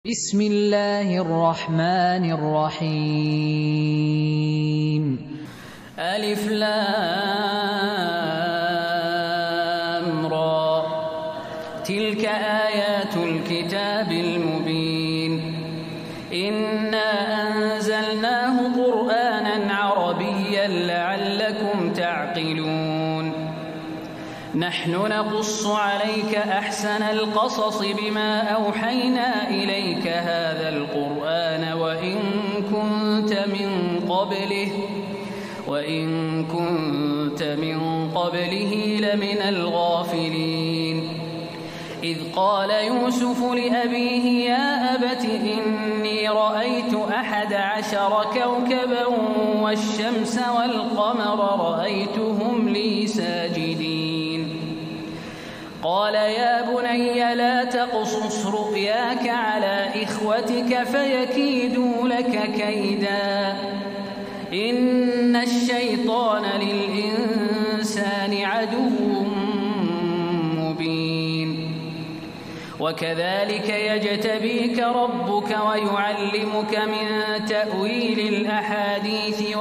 بسم الله الرحمن الرحيم ألف لام را تلك آيات الكتاب المبين إنا أنزلناه قرآنا عربيا لعلكم تعقلون نحن نقص عليك أحسن القصص بما أوحينا إليك هذا القرآن وإن كنت من قبله لمن الغافلين إذ قال يوسف لأبيه يا أبت إني رأيت 11 كوكبا والشمس والقمر رأيتهم لي ساجدين قال يا بني لا تقصص رؤياك على إخوتك فيكيدوا لك كيدا إن الشيطان للإنسان عدو مبين وكذلك يجتبيك ربك ويعلمك من تأويل الأحاديث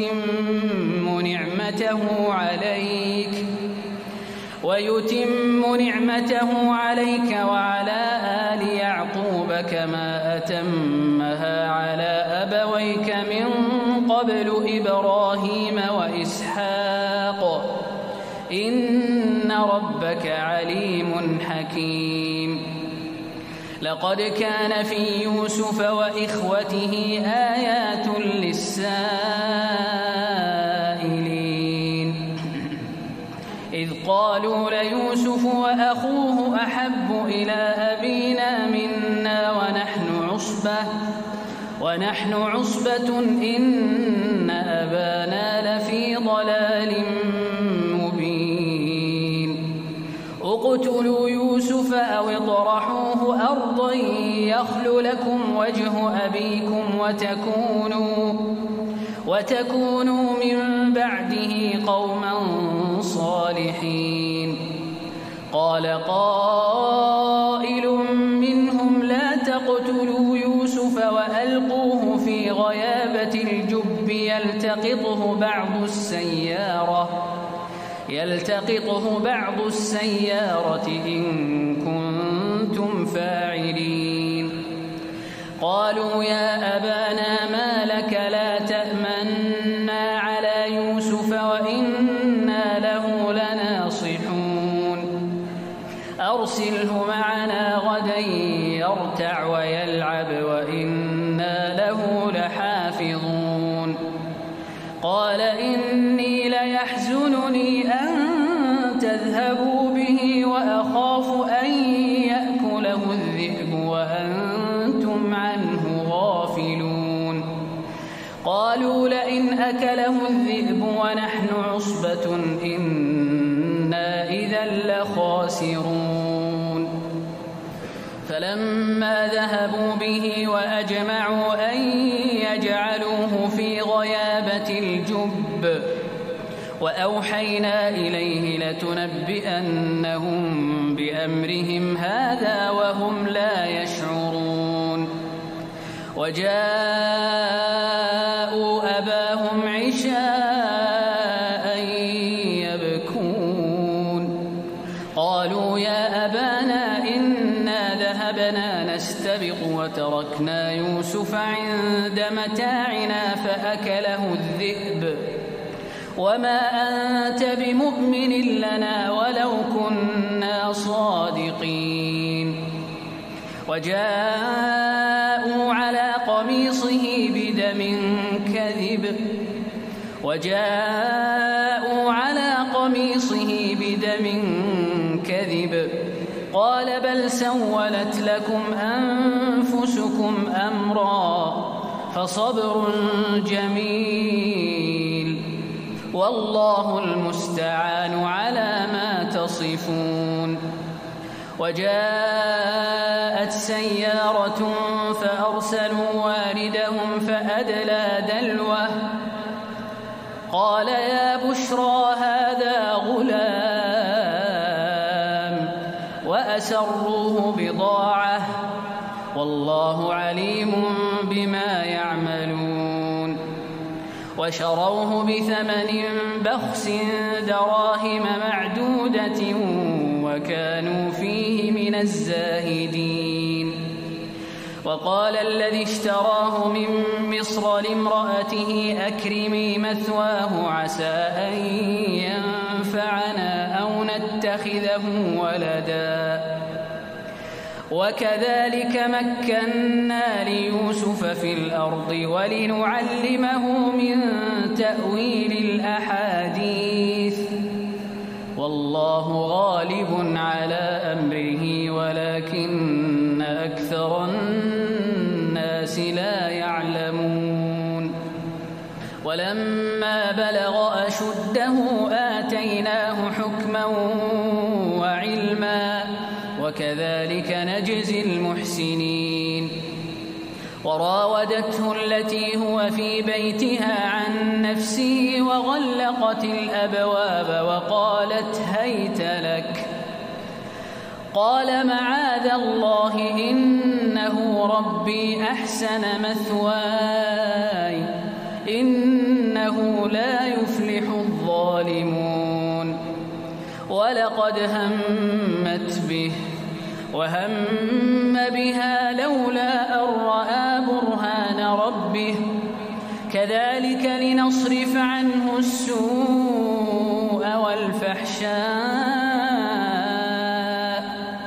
ويتم نعمته عليك وعلى آل يعقوب كما أتمها على أبويك من قبل إبراهيم وإسحاق إن ربك عليم حكيم لقد كان في يوسف وإخوته آيات للسائلين إذ قالوا ليوسف وأخوه أحب إلى أبينا منا ونحن عصبة إن أبانا لفي ضلال مبين اقتلوا يوسف أو اطرحوه أرضا يخل لكم وجه أبيكم وتكونوا من بعده قوما صالحين قال قائل منهم لا تقتلوا يوسف وألقوه في غيابة الجب يلتقطه بعض السيارة إن كنتم فاعلين قالوا يا أبانا ما لك لا تأمنا على يوسف وإنا له لناصحون أرسله معنا غدا يرتع ويلعب وإنا له لحافظون قال إني ليحزنني أن تذهبوا به وأخاف أن يأكله الذئب وأنتم عنه غافلون قالوا لئن أكله الذئب ونحن عصبة إنا إذا لخاسرون فلما ذهبوا به وأجمعوا أن يجعلوه في غيابة الجب وأوحينا إليه لتنبئنهم بأمرهم هذا وهم لا يشعرون وجاءوا أباهم عشاء يبكون قالوا يا أبانا إنا ذهبنا نستبق وتركنا يوسف عند متاعنا فأكله الذئب وما أنت بمؤمن لنا ولو كنا صادقين وجاءوا على قميصه بدم كذب قال بل سولت لكم أنفسكم أمرا فصبر جميل والله المستعان على ما تصفون وجاءت سيارة فأرسلوا واردهم فأدلى دلوه قال يا بشرى هذا غلام وأسروه بضاعة والله والله عليم بما يعملون وشروه بثمن بخس دراهم معدودة وكانوا فيه من الزاهدين وقال الذي اشتراه من مصر لامرأته أكرمي مثواه عسى أن ينفعنا أو نتخذه ولدا وكذلك مكنا ليوسف في الأرض ولنعلمه من تأويل الأحاديث والله غالب على أمره ولكن أكثر الناس لا يعلمون ولما بلغ أشده آتيناه حكما وعلما وكذلك نجزي المحسنين وراودته التي هو في بيتها عن نفسه وغلقت الأبواب وقالت هيت لك قال معاذ الله إنه ربي أحسن مثواي إنه لا يفلح الظالمون ولقد همت به وهم بها لولا أن رأى برهان ربه كذلك لنصرف عنه السوء والفحشاء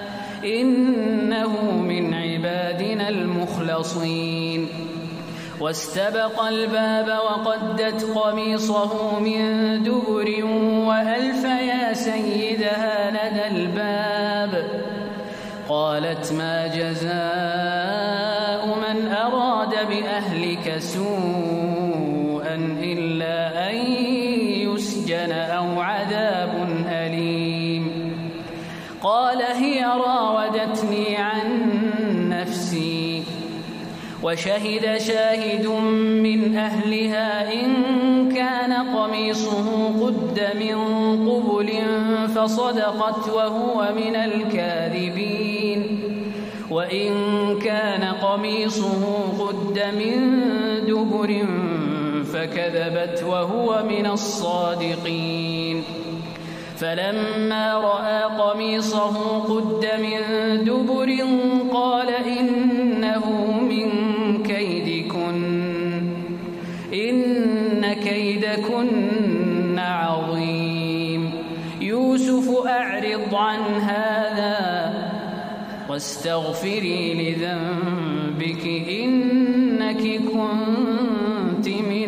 إنه من عبادنا المخلصين واستبق الباب وقدت قميصه من دبر وألف يا سيدها لدى الباب قالت ما جزاء من أراد بأهلك سوءا إلا أن يسجن أو عذاب أليم قال هي راودتني عن نفسي وشهد شاهد من أهلها إن كان قميصه قد من قبل فصدقت وهو من الكاذبين وإن كان قميصه قد من دبر فكذبت وهو من الصادقين فلما رأى قميصه قد من دبر قال إنه من كيدكن إن كيدكن عظيم يوسف أعرض عن هذا واستغفري لذنبك إنك كنت من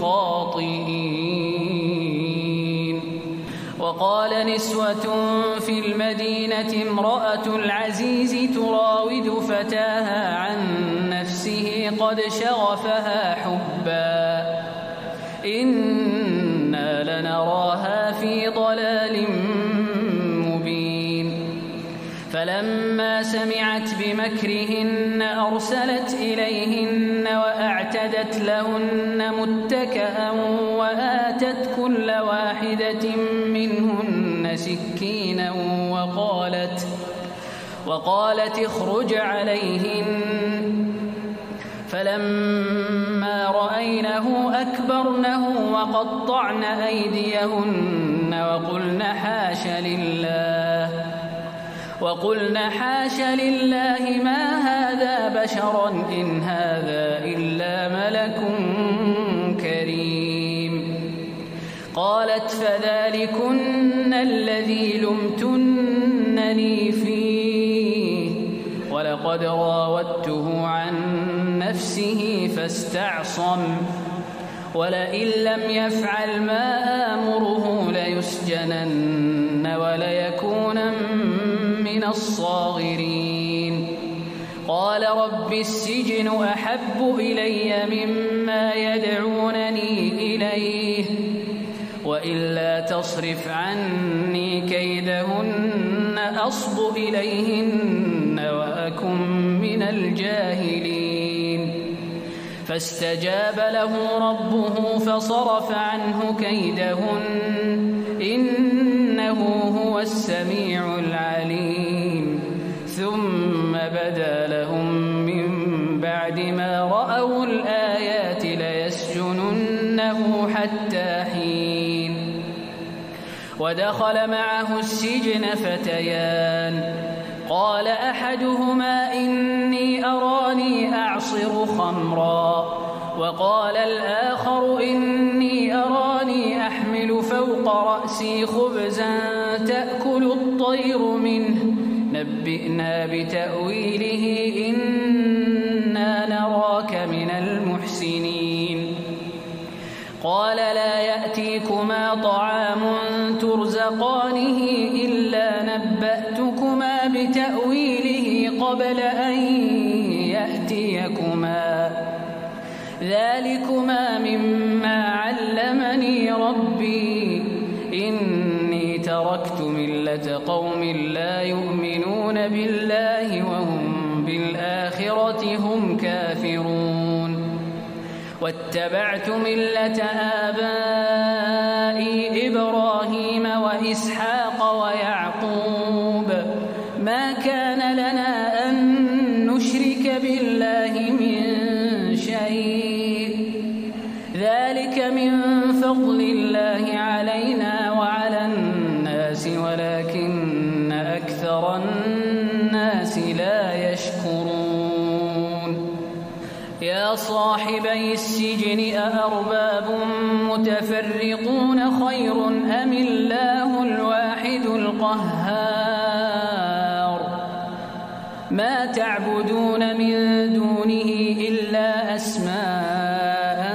الخاطئين وقال نسوة في المدينة امرأة العزيز تراود فتاها عن نفسه قد شغفها حبا إنا لنراها في ضلال مبين فلما سمعت بمكرهن أرسلت إليهن وأعتدت لهن متكئا وآتت كل واحدة منهن سكينا وقالت اخرج عليهن فلما رأينه أكبرنه وقطعن أيديهن وقلن حاش لله ما هذا بشرا إن هذا إلا ملك كريم قالت فذلكن الذي لمتنني فيه ولقد راودته عن نفسه فاستعصم ولئن لم يفعل ما آمره ليسجنن وليكونن من الصاغرين قال رب السجن أحب إلي مما يدعونني إليه وإلا تصرف عني كيدهن أصب إليهن وأكن من الجاهلين فاستجاب له ربه فصرف عنه كيدهن إنه هو السميع العليم ثم بدا لهم من بعد ما رأوا الآيات ليسجننه حتى حين. ودخل معه السجن فتيان، قال أحدهما إني أراني أعصر خمرا، وقال الآخر إني أراني أحمل فوق رأسي خبزا تأكل الطير منه، نبئنا بتأويله إنا نراك من المحسنين. قال لا يأتيكما طعام ترزقانه إلا نبأتكما بتأويله قبل أن يأتيكما، ذلكما مما علمني ربي، إني تركت ملة قوم لا يؤمنون بالله وهم بالآخرة هم كافرون. واتبعت ملة آبائي إبراهيم وإسحاق ويعقوب، ما كان لنا أن نشرك بالله من شيء، ذلك من فضل الله علينا وعلى الناس ولكن أكثر الناس لا يشكرون. يا صاحبي السجن أأرباب متفرقون خير أم الله الواحد القهار؟ ما تعبدون من دونه إلا أسماء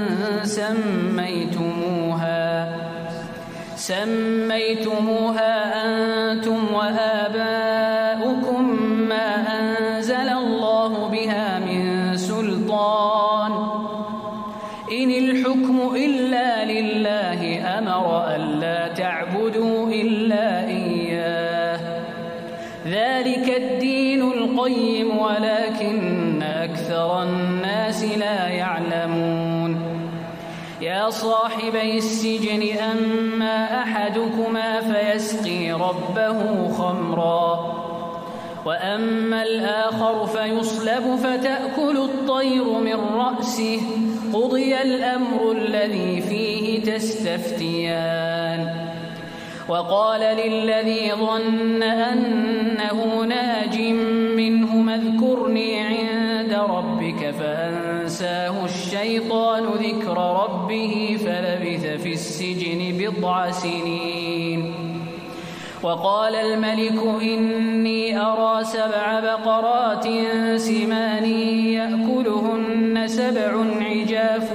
سميتموها أنتم وآباؤكم ما أنزل الله بها من سلطان، إن الحكم إلا لله أمر ألا تعبدوا إلا إياه، ذلك الدين القيم ولكن أكثر الناس لا يعلمون. يا صاحبي السجن أما أحدكما فيسقي ربه خمرا، وأما الآخر فيصلب فتأكل الطير من رأسه، قضي الأمر الذي فيه تستفتيان. وقال للذي ظن أنه ناج منهما اذكرني عند ربك فأنساه الشيطان ذكر ربه فلبث في السجن بضع سنين. وقال الملك إني أرى 7 بقرات سمان يأكلهن 7 عجاف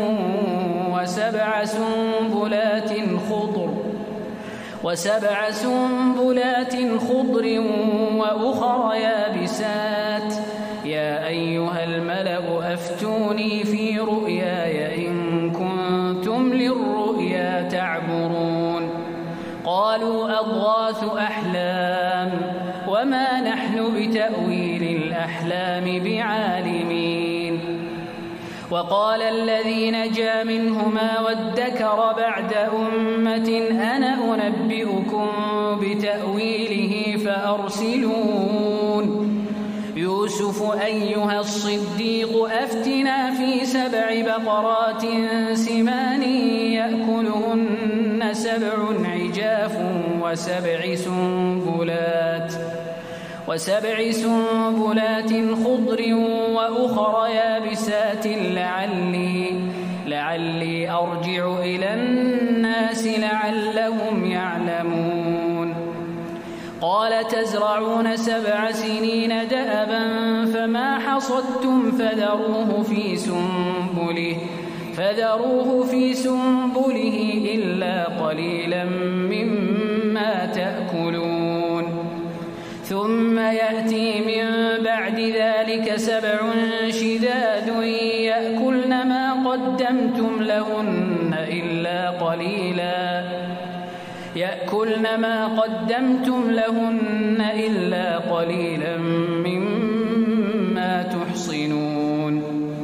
وسبع سنبلات خضر وأخر يابسات، يا أيها الملأ أفتوني في رؤياي إن كنتم للرؤيا تعبرون. قالوا أضغاث أحلام وما نحن بتأويل الأحلام بعالمين. وقال الذي نجا منهما وادكر بعد أمة أنا أنبئكم بتأويله فأرسلون. يوسف أيها الصديق أفتنا في 7 بقرات سمان يأكلهن 7 عجاف وسبع سنبلات خضر وأخر يابسات لعلي أرجع إلى الناس لعلهم يعلمون. قال تزرعون 7 سنين دأبا فما حصدتم فذروه في سنبله إلا قليلا مما تأكلون. ثم يأتي من بعد ذلك 7 شداد يأكلن ما قدمتم لهن إلا قليلا مما تحصنون.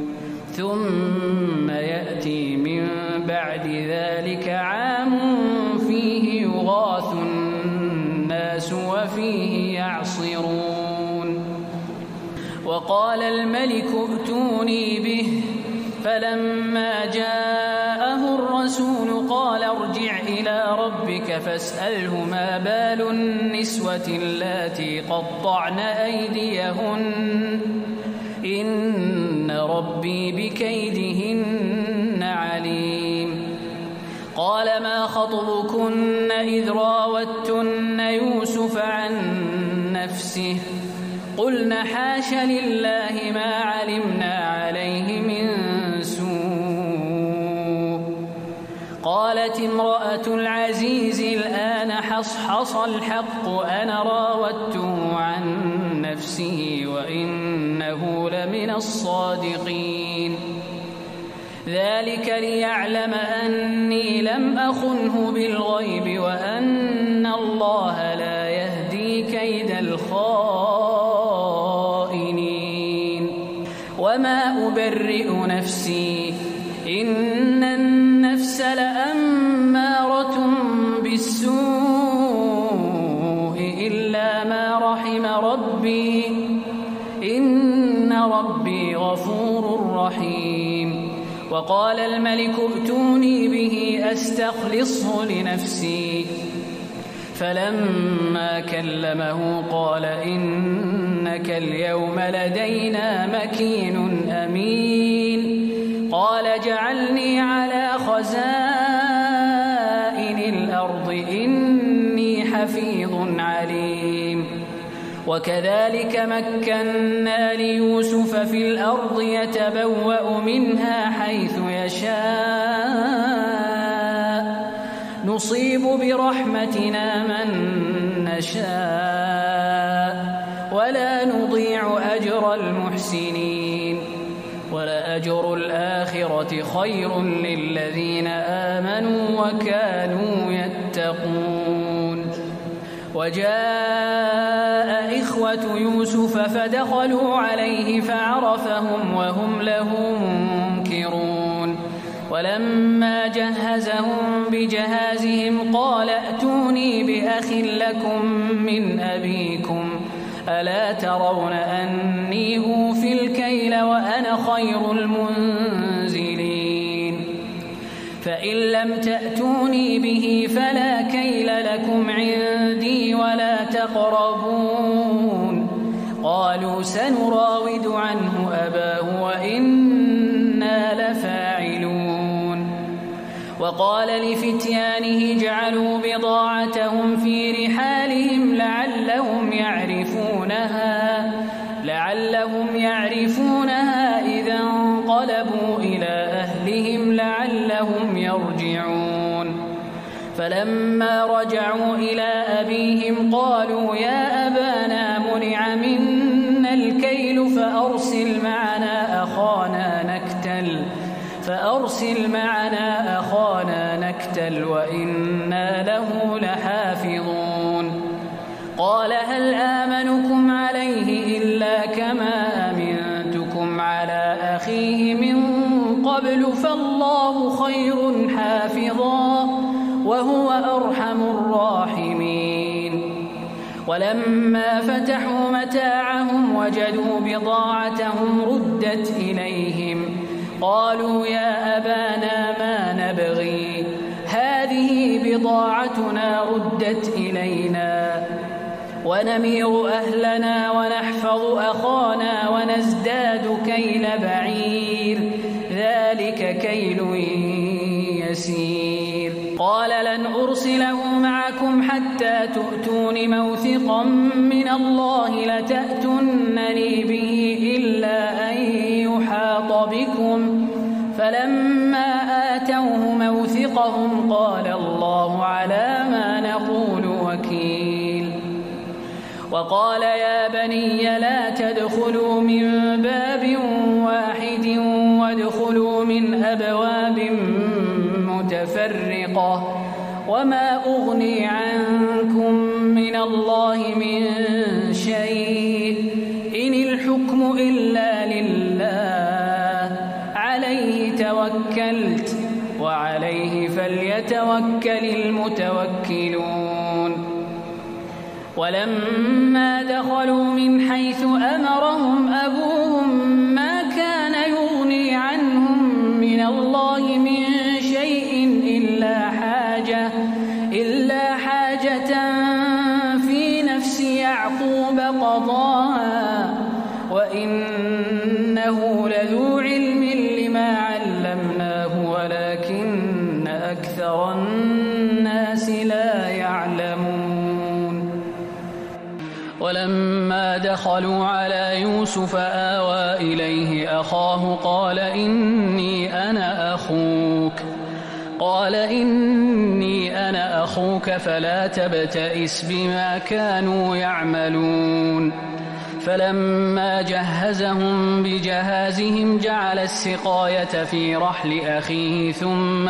ثم يأتي من بعد ذلك عام فيه يغاث الناس وفيه يعصرون. وقال الملك ائتوني ائتوني به فلما جاءه الرسول قال ارجع إلى ربك فاسأله ما بال النسوة اللاتي قطعن أيديهن إن ربي بكيدهن عليم. قال ما خطبكن إذ راوتن يوسف عن نفسه قلن حاش لله ما علمنا عليه من سوء. قالت امرأة العزيز الآن حصحص الحق أنا راودته عن نفسه وإنه لمن الصادقين. ذلك ليعلم أني لم أخنه بالغيب وأن الله لا يهدي كيد الخائنين. وما أبرئ نفسي إن النفس لأمارة بالسوء إلا ما رحم ربي إن ربي غفور رحيم. وقال الملك ائتوني به أستخلصه لنفسي فلما كلمه قال إنك اليوم لدينا مكين أمين. قال اجعلني على خزائن الأرض إني حفيظ عليم. وكذلك مكنا ليوسف في الأرض يتبوأ منها حيث يشاء نصيب برحمتنا من نشاء ولا نضيع أجر المحسنين. ولأجر الآخرة خير للذين آمنوا وكانوا يتقون. وجاء إخوة يوسف فدخلوا عليه فعرفهم وهم له منكرون. ولما جهزهم بجهازهم قال ائتوني بأخ لكم من أبيكم ألا ترون أني أوفي الكيل وأنا خير المنزلين. فإن لم تأتوني به فلا كيل لكم عندي ولا تقربون. قالوا سنراود عنه أباه وإنا لفاعلون. وقال لفتيانه اجعلوا بضاعتهم في رحالهم لعلهم يعرفونها إذا انقلبوا إلى أهلهم لعلهم يرجعون. فلما رجعوا إلى أبيهم قالوا يا أبانا منع منا الكيل فأرسل معنا أخانا نكتل وإنا له لحافظون. قال هل آمنكم عليه إلا كما أمنتكم على أخيه من قبل فالله خير حافظا وهو أرحم الراحمين. ولما فتحوا متاعهم وجدوا بضاعتهم ردت إليهم قالوا يا أبانا ما نبغي هذه بضاعتنا ردت إلينا ونمير أهلنا ونحفظ أخانا ونزداد كيل بعير ذلك كيل يسير. قال لن أرسله معكم حتى تؤتون موثقا من الله لتأتونني به إلا أن يحاط بكم. فلما آتوه موثقهم قال الله على ما نقول وكيل. وقال يا بني لا تدخلوا من باب واحد وادخلوا من أبواب متفرقة وما أغني عنكم من الله من شيء إن الحكم إلا لله عليه توكلت وعليه فليتوكل المتوكلون. ولما دخلوا من حيث أمرهم أبوهم ما كان دخلوا على يوسف آوى إليه أخاه قال إني أنا أخوك فلا تبتئس بما كانوا يعملون فلما جهزهم بجهازهم جعل السقاية في رحل أخيه ثم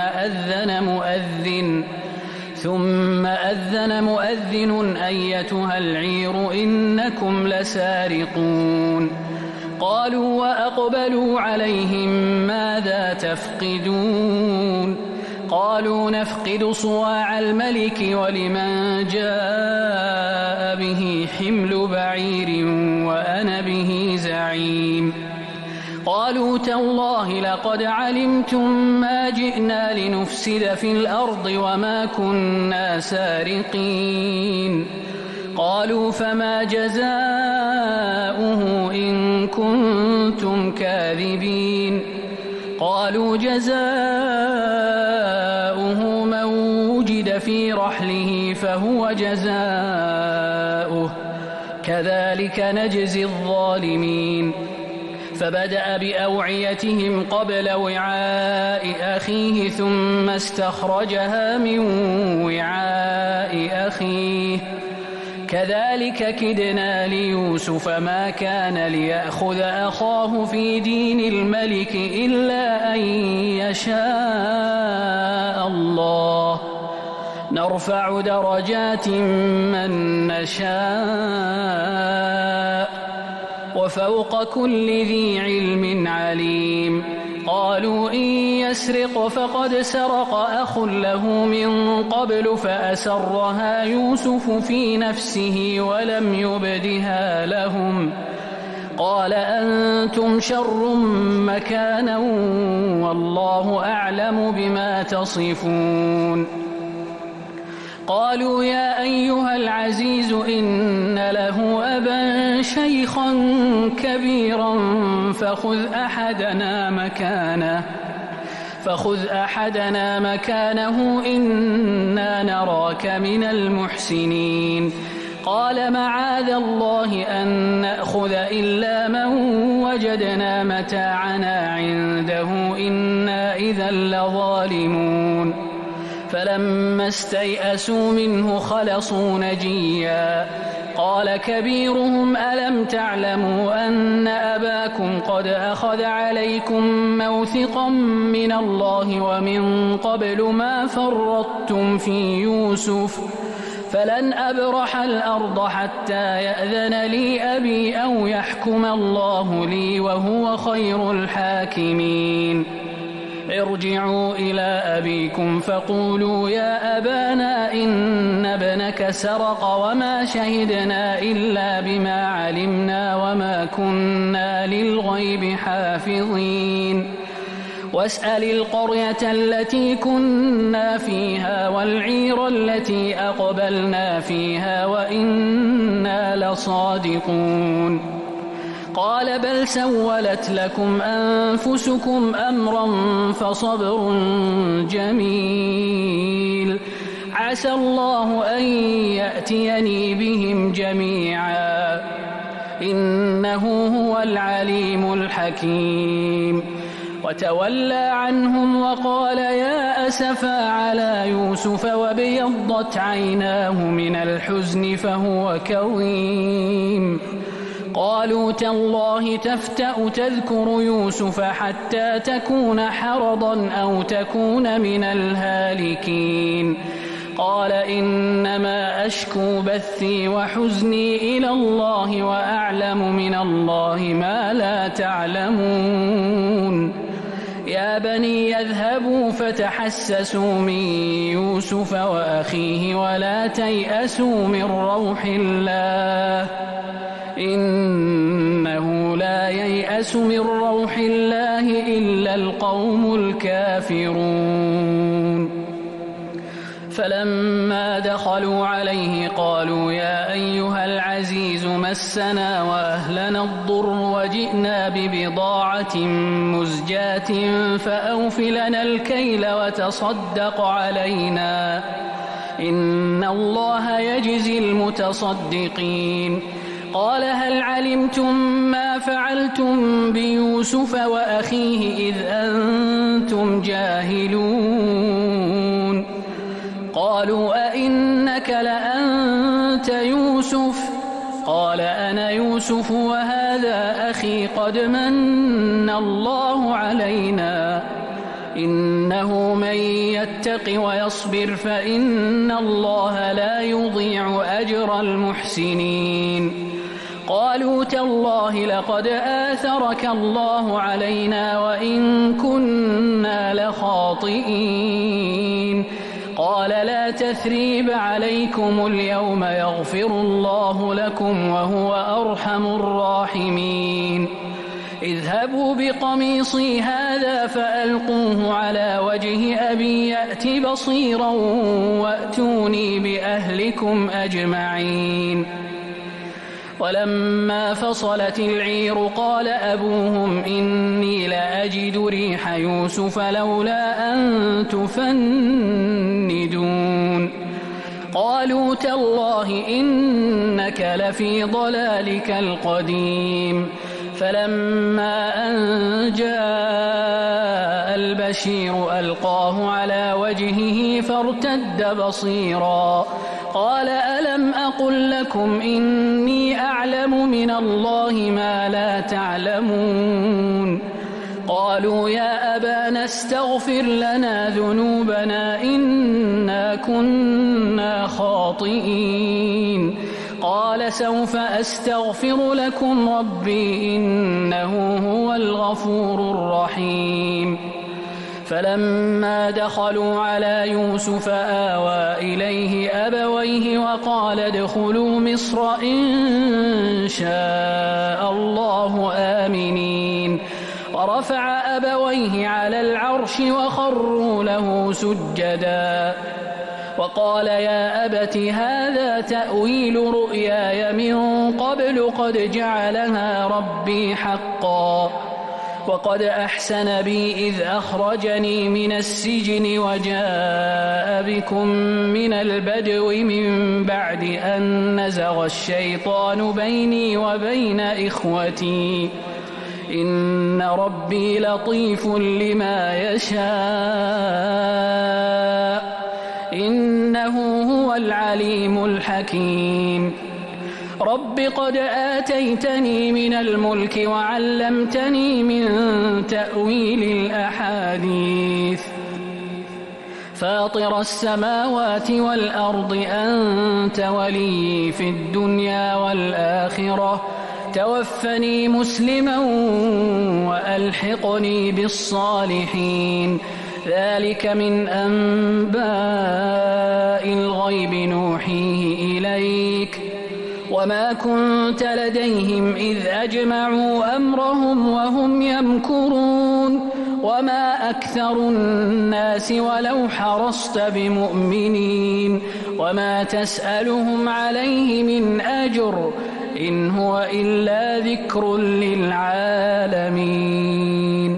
أذن مؤذن أيتها العير إنكم لسارقون قالوا وأقبلوا عليهم ماذا تفقدون قالوا نفقد صواع الملك ولمن جاء به حمل بعير وأنا به زعيم قالوا تالله لقد علمتم ما جئنا لنفسد في الأرض وما كنا سارقين قالوا فما جزاؤه إن كنتم كاذبين قالوا جزاؤه من وجد في رحله فهو جزاؤه كذلك نجزي الظالمين فبدأ بأوعيتهم قبل وعاء أخيه ثم استخرجها من وعاء أخيه كذلك كدنا ليوسف ما كان ليأخذ أخاه في دين الملك إلا أن يشاء الله نرفع درجات من نشاء وفوق كل ذي علم عليم قالوا إن يسرق فقد سرق أخ له من قبل فأسرها يوسف في نفسه ولم يبدها لهم قال أنتم شر مكانا والله أعلم بما تصفون قالوا يا أيها العزيز إن له أبا شيخا كبيرا فخذ أحدنا مكانه إنا نراك من المحسنين قال معاذ الله أن نأخذ إلا من وجدنا متاعنا عنده إنا إذا لظالمون فلما استيئسوا منه خلصوا نجيا قال كبيرهم ألم تعلموا أن أباكم قد أخذ عليكم موثقا من الله ومن قبل ما فرطتم في يوسف فلن أبرح الأرض حتى يأذن لي أبي أو يحكم الله لي وهو خير الحاكمين ارجعوا إلى أبيكم فقولوا يا أبانا إن ابنك سرق وما شهدنا إلا بما علمنا وما كنا للغيب حافظين واسأل القرية التي كنا فيها والعير التي أقبلنا فيها وإنا لصادقون قال بل سولت لكم أنفسكم أمرا فصبر جميل عسى الله أن يأتيني بهم جميعا إنه هو العليم الحكيم وتولى عنهم وقال يا أسفا على يوسف وابيضت عيناه من الحزن فهو كظيم قالوا تالله تفتأ تذكر يوسف حتى تكون حرضا أو تكون من الهالكين قال إنما أشكو بثي وحزني إلى الله وأعلم من الله ما لا تعلمون يا بني يذهبوا فتحسسوا من يوسف وأخيه ولا تيأسوا من روح الله إنه لا ييأس من روح الله إلا القوم الكافرون فلما دخلوا عليه قالوا يا أيها العزيز مسنا وأهلنا الضر وجئنا ببضاعة مزجاة فأوف لنا الكيل وتصدق علينا إن الله يجزي المتصدقين قال هل علمتم ما فعلتم بيوسف وأخيه إذ أنتم جاهلون قالوا أئنك لأنت يوسف قال أنا يوسف وهذا أخي قد من الله علينا إنه من يتق ويصبر فإن الله لا يضيع أجر المحسنين قالوا تالله لقد آثرك الله علينا وإن كنا لخاطئين قال لا تثريب عليكم اليوم يغفر الله لكم وهو أرحم الراحمين اذهبوا بقميصي هذا فألقوه على وجه أبي يأت بصيرا وأتوني بأهلكم أجمعين ولما فصلت العير قال أبوهم إني لأجد ريح يوسف لولا أن تفندون قالوا تالله إنك لفي ضلالك القديم فلما أن جاء البشير ألقاه على وجهه فارتد بصيرا قال ألم أقل لكم إني أعلم من الله ما لا تعلمون قالوا يا أبانا استغفر لنا ذنوبنا إنا كنا خاطئين قال سوف أستغفر لكم ربي إنه هو الغفور الرحيم فلما دخلوا على يوسف آوى إليه أبويه وقال ادخلوا مصر إن شاء الله آمنين ورفع أبويه على العرش وخروا له سجدا وقال يا أبت هذا تأويل رؤياي من قبل قد جعلها ربي حقا وقد أحسن بي إذ أخرجني من السجن وجاء بكم من البدو من بعد أن نزغ الشيطان بيني وبين إخوتي إن ربي لطيف لما يشاء إنه هو العليم الحكيم رب قد آتيتني من الملك وعلمتني من تأويل الأحاديث فاطر السماوات والأرض أنت ولي في الدنيا والآخرة توفني مسلما وألحقني بالصالحين ذلك من أنباء الغيب نوحيه إليك وما كنت لديهم إذ أجمعوا أمرهم وهم يمكرون وما أكثر الناس ولو حرصت بمؤمنين وما تسألهم عليه من أجر إن هو إلا ذكر للعالمين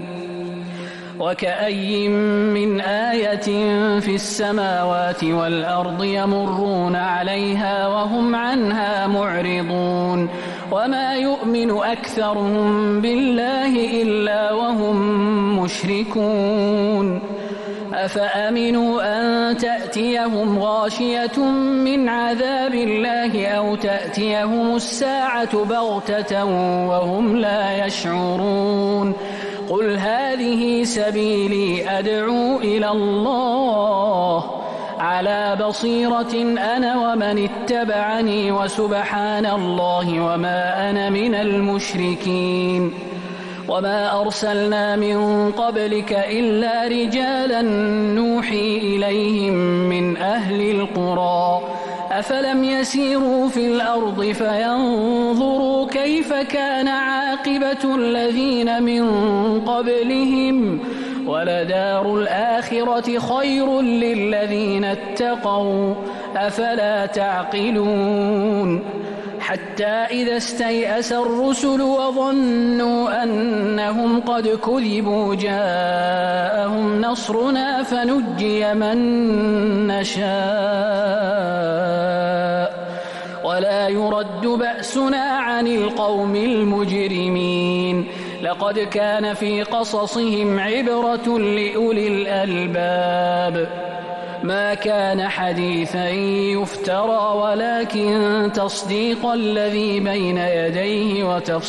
وكأي من آية في السماوات والأرض يمرون عليها وهم عنها معرضون وما يؤمن أكثرهم بالله إلا وهم مشركون أفأمنوا أن تأتيهم غاشية من عذاب الله أو تأتيهم الساعة بغتة وهم لا يشعرون قل هذه سبيلي أدعو إلى الله على بصيرة أنا ومن اتبعني وسبحان الله وما أنا من المشركين وما أرسلنا من قبلك إلا رجالا نوحي إليهم من أهل القرى أفلم يسيروا في الأرض فينظروا كيف كان عاقبة الذين من قبلهم ولدار الآخرة خير للذين اتقوا أفلا تعقلون حتى إذا استيأس الرسل وظنوا أنهم قد كذبوا جاءهم نصرنا فنجي من نشاء ولا يرد بأسنا عن القوم المجرمين لقد كان في قصصهم عبرة لأولي الألباب ما كان حديثا يفترى ولكن تصديق الذي بين يديه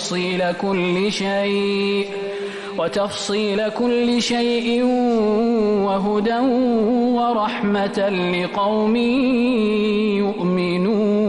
وتفصيل كل شيء وهدى ورحمة لقوم يؤمنون